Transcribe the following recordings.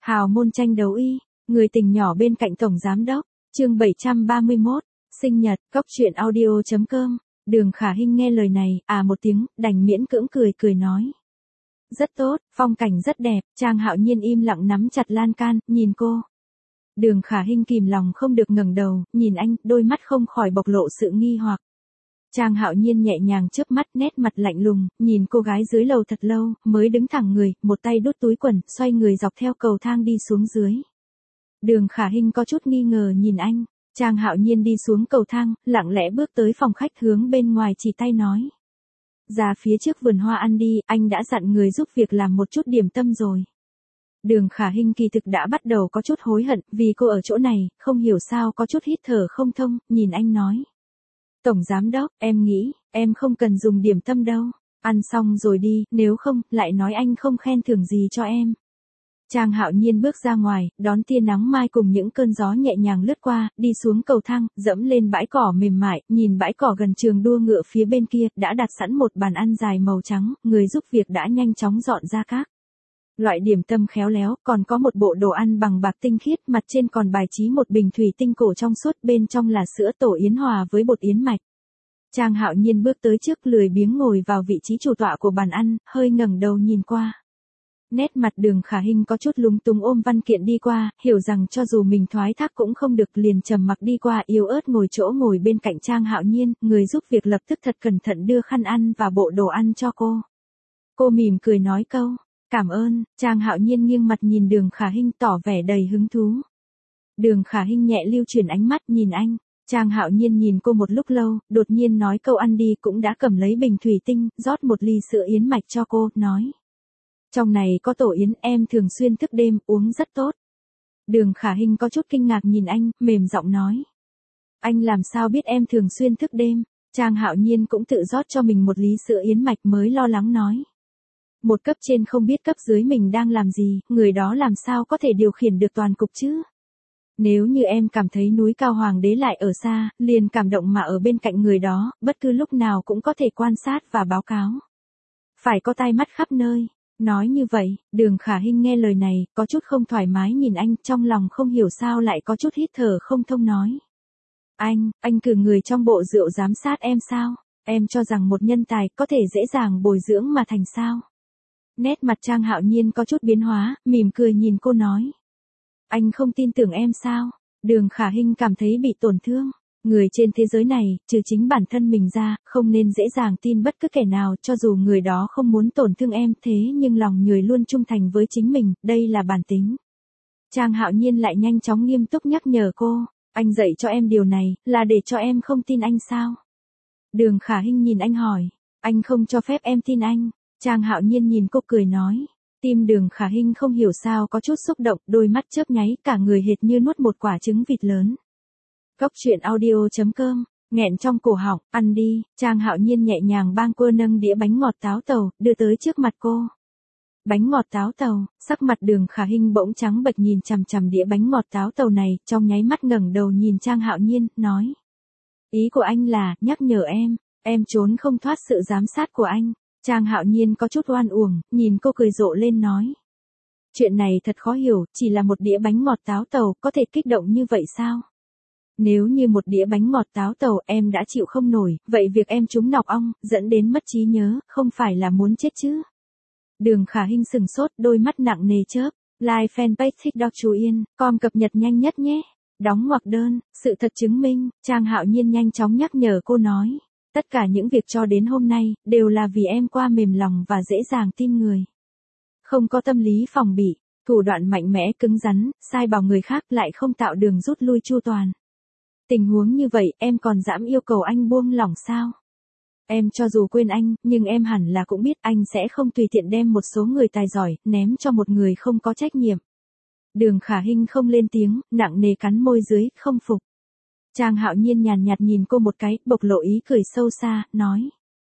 Hào môn tranh đấu y, người tình nhỏ bên cạnh tổng giám đốc, chương 731, sinh nhật, cóc truyện audio.com, Đường Khả Hinh nghe lời này, một tiếng, đành miễn cưỡng cười nói. Rất tốt, phong cảnh rất đẹp, Trang Hạo Nhiên im lặng nắm chặt lan can, nhìn cô. Đường Khả Hinh kìm lòng không được ngẩng đầu, nhìn anh, đôi mắt không khỏi bộc lộ sự nghi hoặc. Trang Hạo Nhiên nhẹ nhàng chớp mắt, nét mặt lạnh lùng, nhìn cô gái dưới lầu thật lâu, mới đứng thẳng người, một tay đút túi quần, xoay người dọc theo cầu thang đi xuống dưới. Đường Khả Hinh có chút nghi ngờ nhìn anh, Trang Hạo Nhiên đi xuống cầu thang, lặng lẽ bước tới phòng khách hướng bên ngoài chỉ tay nói. Ra phía trước vườn hoa ăn đi, anh đã dặn người giúp việc làm một chút điểm tâm rồi. Đường Khả Hinh kỳ thực đã bắt đầu có chút hối hận, vì cô ở chỗ này, không hiểu sao có chút hít thở không thông, nhìn anh nói. Tổng giám đốc, em nghĩ, em không cần dùng điểm tâm đâu, ăn xong rồi đi, nếu không, lại nói anh không khen thưởng gì cho em. Trang Hạo Nhiên bước ra ngoài, đón tia nắng mai cùng những cơn gió nhẹ nhàng lướt qua, đi xuống cầu thang, dẫm lên bãi cỏ mềm mại, nhìn bãi cỏ gần trường đua ngựa phía bên kia, đã đặt sẵn một bàn ăn dài màu trắng, người giúp việc đã nhanh chóng dọn ra các loại điểm tâm khéo léo, còn có một bộ đồ ăn bằng bạc tinh khiết, mặt trên còn bài trí một bình thủy tinh cổ trong suốt, bên trong là sữa tổ yến hòa với bột yến mạch. Trang Hạo Nhiên bước tới trước, lười biếng ngồi vào vị trí chủ tọa của bàn ăn, hơi ngẩng đầu nhìn qua. Nét mặt Đường Khả Hinh có chút lúng túng ôm văn kiện đi qua, hiểu rằng cho dù mình thoái thác cũng không được, liền trầm mặc đi qua, yếu ớt ngồi chỗ ngồi bên cạnh Trang Hạo Nhiên, người giúp việc lập tức thật cẩn thận đưa khăn ăn và bộ đồ ăn cho cô. Cô mỉm cười nói câu, cảm ơn, Trang Hạo Nhiên nghiêng mặt nhìn Đường Khả Hinh tỏ vẻ đầy hứng thú. Đường Khả Hinh nhẹ lưu chuyển ánh mắt nhìn anh, Trang Hạo Nhiên nhìn cô một lúc lâu, đột nhiên nói câu ăn đi, cũng đã cầm lấy bình thủy tinh, rót một ly sữa yến mạch cho cô, nói. Trong này có tổ yến, em thường xuyên thức đêm, uống rất tốt. Đường Khả Hinh có chút kinh ngạc nhìn anh, mềm giọng nói. Anh làm sao biết em thường xuyên thức đêm? Trang Hạo Nhiên cũng tự rót cho mình một ly sữa yến mạch, mới lo lắng nói. Một cấp trên không biết cấp dưới mình đang làm gì, người đó làm sao có thể điều khiển được toàn cục chứ? Nếu như em cảm thấy núi cao hoàng đế lại ở xa, liền cảm động mà ở bên cạnh người đó, bất cứ lúc nào cũng có thể quan sát và báo cáo. Phải có tai mắt khắp nơi. Nói như vậy, Đường Khả Hinh nghe lời này, có chút không thoải mái nhìn anh, trong lòng không hiểu sao lại có chút hít thở không thông nói. Anh cử người trong bộ rượu giám sát em sao? Em cho rằng một nhân tài có thể dễ dàng bồi dưỡng mà thành sao? Nét mặt Trang Hạo Nhiên có chút biến hóa, mỉm cười nhìn cô nói. Anh không tin tưởng em sao? Đường Khả Hinh cảm thấy bị tổn thương. Người trên thế giới này, trừ chính bản thân mình ra, không nên dễ dàng tin bất cứ kẻ nào, cho dù người đó không muốn tổn thương em, thế nhưng lòng người luôn trung thành với chính mình, đây là bản tính. Trang Hạo Nhiên lại nhanh chóng nghiêm túc nhắc nhở cô, anh dạy cho em điều này, là để cho em không tin anh sao? Đường Khả Hinh nhìn anh hỏi, anh không cho phép em tin anh. Trang Hạo Nhiên nhìn cô cười nói. Tim Đường Khả Hinh không hiểu sao có chút xúc động, đôi mắt chớp nháy, cả người hệt như nuốt một quả trứng vịt lớn. Cóc truyện audio.com, nghẹn trong cổ họng, ăn đi, Trang Hạo Nhiên nhẹ nhàng bang cô nâng đĩa bánh ngọt táo tàu, đưa tới trước mặt cô. Bánh ngọt táo tàu, sắc mặt Đường Khả Hinh bỗng trắng bệch nhìn chằm chằm đĩa bánh ngọt táo tàu này, trong nháy mắt ngẩng đầu nhìn Trang Hạo Nhiên, nói. Ý của anh là, nhắc nhở em trốn không thoát sự giám sát của anh. Trang Hạo Nhiên có chút oan uổng, nhìn cô cười rộ lên nói. Chuyện này thật khó hiểu, chỉ là một đĩa bánh ngọt táo tàu, có thể kích động như vậy sao? Nếu như một đĩa bánh ngọt táo tàu em đã chịu không nổi, vậy việc em trúng nọc ong, dẫn đến mất trí nhớ, không phải là muốn chết chứ? Đường Khả Hinh sừng sốt, đôi mắt nặng nề chớp. Like fanpage thích đọc chú Yên, com cập nhật nhanh nhất nhé. Đóng ngoặc đơn, sự thật chứng minh, Trang Hạo Nhiên nhanh chóng nhắc nhở cô nói. Tất cả những việc cho đến hôm nay, đều là vì em qua mềm lòng và dễ dàng tin người. Không có tâm lý phòng bị, thủ đoạn mạnh mẽ cứng rắn, sai bảo người khác lại không tạo đường rút lui chu toàn. Tình huống như vậy, em còn dám yêu cầu anh buông lỏng sao? Em cho dù quên anh, nhưng em hẳn là cũng biết anh sẽ không tùy tiện đem một số người tài giỏi, ném cho một người không có trách nhiệm. Đường Khả Hinh không lên tiếng, nặng nề cắn môi dưới, không phục. Trang Hạo Nhiên nhàn nhạt nhìn cô một cái, bộc lộ ý cười sâu xa, nói.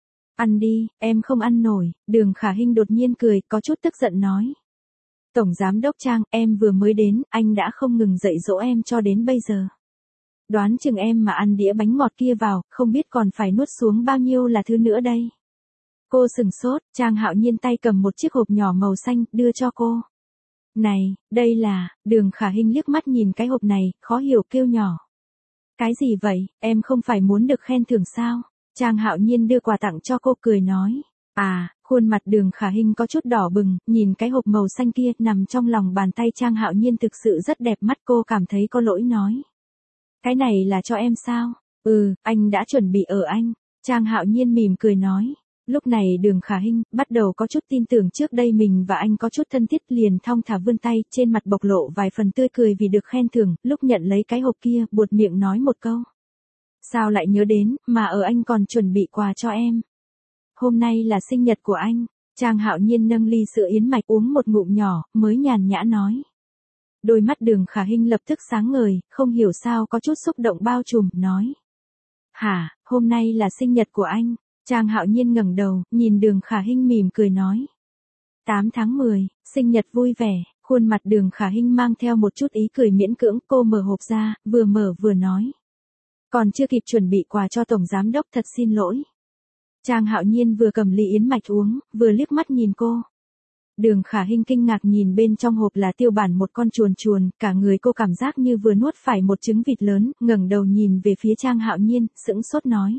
Ăn đi, em không ăn nổi. Đường Khả Hinh đột nhiên cười, có chút tức giận nói. Tổng giám đốc Trang, em vừa mới đến, anh đã không ngừng dạy dỗ em cho đến bây giờ. Đoán chừng em mà ăn đĩa bánh ngọt kia vào, không biết còn phải nuốt xuống bao nhiêu là thứ nữa đây. Cô sừng sốt, Trang Hạo Nhiên tay cầm một chiếc hộp nhỏ màu xanh, đưa cho cô. Này, đây là, Đường Khả Hinh liếc mắt nhìn cái hộp này, khó hiểu kêu nhỏ. Cái gì vậy, em không phải muốn được khen thưởng sao? Trang Hạo Nhiên đưa quà tặng cho cô cười nói. À, khuôn mặt Đường Khả Hinh có chút đỏ bừng, nhìn cái hộp màu xanh kia nằm trong lòng bàn tay Trang Hạo Nhiên thực sự rất đẹp mắt, cô cảm thấy có lỗi nói. Cái này là cho em sao? Ừ, anh đã chuẩn bị ở anh. Trang Hạo Nhiên mỉm cười nói. Lúc này Đường Khả Hinh bắt đầu có chút tin tưởng trước đây mình và anh có chút thân thiết, liền thong thả vươn tay, trên mặt bộc lộ vài phần tươi cười vì được khen thưởng, lúc nhận lấy cái hộp kia, buột miệng nói một câu. Sao lại nhớ đến, mà ở anh còn chuẩn bị quà cho em. Hôm nay là sinh nhật của anh. Trang Hạo Nhiên nâng ly sữa yến mạch uống một ngụm nhỏ, mới nhàn nhã nói. Đôi mắt Đường Khả Hinh lập tức sáng ngời, không hiểu sao có chút xúc động bao trùm, nói. Hả, hôm nay là sinh nhật của anh. Trang Hạo Nhiên ngẩng đầu, nhìn Đường Khả Hinh mỉm cười nói. 8 tháng 10, sinh nhật vui vẻ, khuôn mặt Đường Khả Hinh mang theo một chút ý cười miễn cưỡng, cô mở hộp ra, vừa mở vừa nói. Còn chưa kịp chuẩn bị quà cho Tổng Giám Đốc, thật xin lỗi. Trang Hạo Nhiên vừa cầm ly yến mạch uống, vừa liếc mắt nhìn cô. Đường Khả Hinh kinh ngạc nhìn bên trong hộp là tiêu bản một con chuồn chuồn, cả người cô cảm giác như vừa nuốt phải một trứng vịt lớn, ngẩng đầu nhìn về phía Trang Hạo Nhiên, sững sốt nói.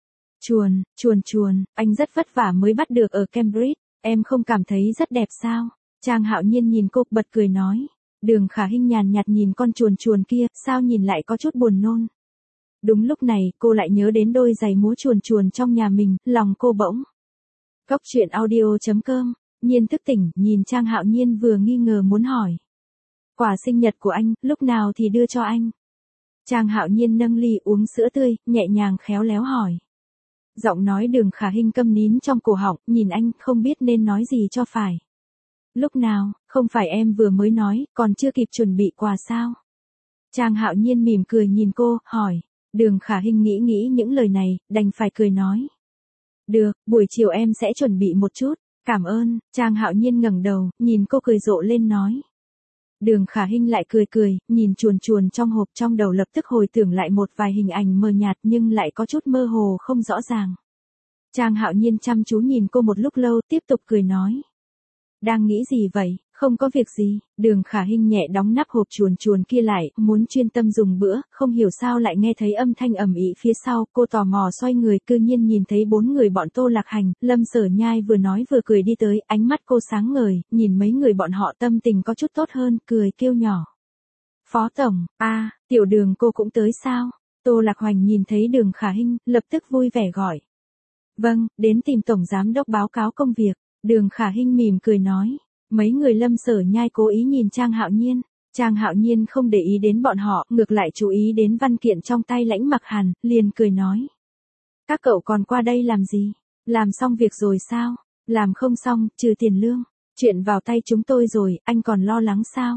Chuồn, anh rất vất vả mới bắt được ở Cambridge, em không cảm thấy rất đẹp sao? Trang Hạo Nhiên nhìn cô, bật cười nói. Đường Khả Hinh nhàn nhạt nhìn con chuồn chuồn kia, sao nhìn lại có chút buồn nôn. Đúng lúc này, cô lại nhớ đến đôi giày múa chuồn chuồn trong nhà mình, lòng cô bỗng. Cốc truyện audio.com, Nhiên thức tỉnh, nhìn Trang Hạo Nhiên vừa nghi ngờ muốn hỏi. Quà sinh nhật của anh, lúc nào thì đưa cho anh? Trang Hạo Nhiên nâng ly uống sữa tươi, nhẹ nhàng khéo léo hỏi. Giọng nói Đường Khả Hinh câm nín trong cổ họng, nhìn anh, không biết nên nói gì cho phải. Lúc nào, không phải em vừa mới nói, còn chưa kịp chuẩn bị quà sao? Trang Hạo Nhiên mỉm cười nhìn cô, hỏi. Đường Khả Hinh nghĩ những lời này, đành phải cười nói. Được, buổi chiều em sẽ chuẩn bị một chút, cảm ơn. Trang Hạo Nhiên ngẩng đầu, nhìn cô cười rộ lên nói. Đường Khả Hinh lại cười, nhìn chuồn chuồn trong hộp, trong đầu lập tức hồi tưởng lại một vài hình ảnh mờ nhạt nhưng lại có chút mơ hồ không rõ ràng. Trang Hạo Nhiên chăm chú nhìn cô một lúc lâu, tiếp tục cười nói. Đang nghĩ gì vậy, không có việc gì. Đường Khả Hinh nhẹ đóng nắp hộp chuồn chuồn kia lại, muốn chuyên tâm dùng bữa, không hiểu sao lại nghe thấy âm thanh ầm ĩ phía sau, cô tò mò xoay người, cư nhiên nhìn thấy 4 người bọn Tô Lạc Hành, Lâm Sở Nhai vừa nói vừa cười đi tới, ánh mắt cô sáng ngời, nhìn mấy người bọn họ tâm tình có chút tốt hơn, cười kêu nhỏ. Phó Tổng, Tiểu Đường cô cũng tới sao? Tô Lạc Hoành nhìn thấy Đường Khả Hinh, lập tức vui vẻ gọi. Vâng, đến tìm Tổng Giám Đốc báo cáo công việc. Đường Khả Hinh mỉm cười nói. Mấy người Lâm Sở Nhai cố ý nhìn Trang Hạo Nhiên. Trang Hạo Nhiên không để ý đến bọn họ, ngược lại chú ý đến văn kiện trong tay Lãnh Mặc Hàn, liền cười nói. Các cậu còn qua đây làm gì? Làm xong việc rồi sao? Làm không xong, trừ tiền lương. Chuyện vào tay chúng tôi rồi, anh còn lo lắng sao?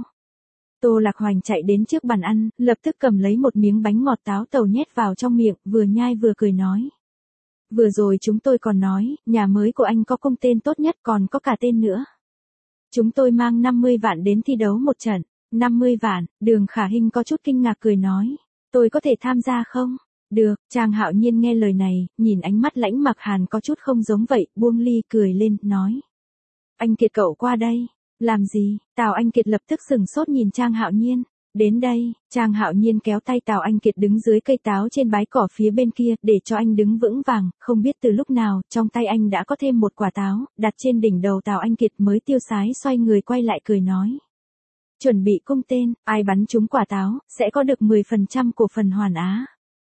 Tô Lạc Hoành chạy đến trước bàn ăn, lập tức cầm lấy một miếng bánh ngọt táo tàu nhét vào trong miệng, vừa nhai vừa cười nói. Vừa rồi chúng tôi còn nói, nhà mới của anh có công tên tốt nhất, còn có cả tên nữa. Chúng tôi mang 50 vạn đến thi đấu một trận. 50 vạn, Đường Khả Hinh có chút kinh ngạc cười nói. Tôi có thể tham gia không? Được, Trang Hạo Nhiên nghe lời này, nhìn ánh mắt Lãnh Mặc Hàn có chút không giống vậy, buông ly cười lên, nói. Anh Kiệt cậu qua đây. Làm gì? Tào Anh Kiệt lập tức sừng sốt nhìn Trang Hạo Nhiên. Đến đây, Trang Hạo Nhiên kéo tay Tào Anh Kiệt đứng dưới cây táo trên bãi cỏ phía bên kia, để cho anh đứng vững vàng, không biết từ lúc nào, trong tay anh đã có thêm một quả táo, đặt trên đỉnh đầu Tào Anh Kiệt mới tiêu sái xoay người quay lại cười nói. Chuẩn bị cung tên, ai bắn trúng quả táo, sẽ có được 10% cổ phần Hoàn Á.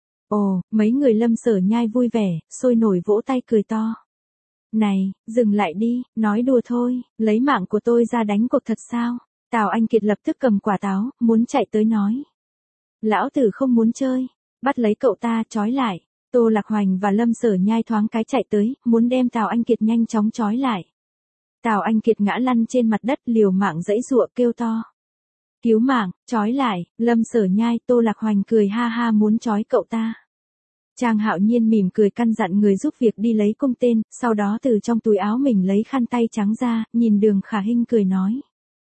Ồ, mấy người Lâm Sở Nhai vui vẻ, sôi nổi vỗ tay cười to. Này, dừng lại đi, nói đùa thôi, lấy mạng của tôi ra đánh cuộc thật sao? Tào Anh Kiệt lập tức cầm quả táo, muốn chạy tới nói. Lão tử không muốn chơi, bắt lấy cậu ta, trói lại. Tô Lạc Hoành và Lâm Sở Nhai thoáng cái chạy tới, muốn đem Tào Anh Kiệt nhanh chóng trói lại. Tào Anh Kiệt ngã lăn trên mặt đất, liều mạng giãy giụa kêu to. Cứu mạng, trói lại. Lâm Sở Nhai, Tô Lạc Hoành cười ha ha muốn trói cậu ta. Trang Hạo Nhiên mỉm cười căn dặn người giúp việc đi lấy cung tên, sau đó từ trong túi áo mình lấy khăn tay trắng ra, nhìn Đường Khả Hinh cười nói.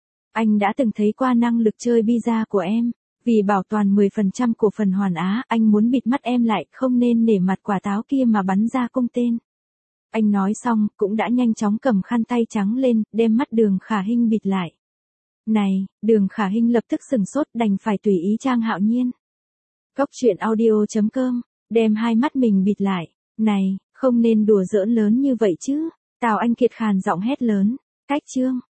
Anh đã từng thấy qua năng lực chơi bida của em, vì bảo toàn 10% cổ phần Hoàn Á, anh muốn bịt mắt em lại, không nên nể mặt quả táo kia mà bắn ra cung tên. Anh nói xong, cũng đã nhanh chóng cầm khăn tay trắng lên, đem mắt Đường Khả Hinh bịt lại. Này, Đường Khả Hinh lập tức sừng sốt đành phải tùy ý Trang Hạo Nhiên. Cốc truyện audio.com, đem hai mắt mình bịt lại. Này, không nên đùa giỡn lớn như vậy chứ. Tào Anh Kiệt khàn giọng hét lớn. Cách chương.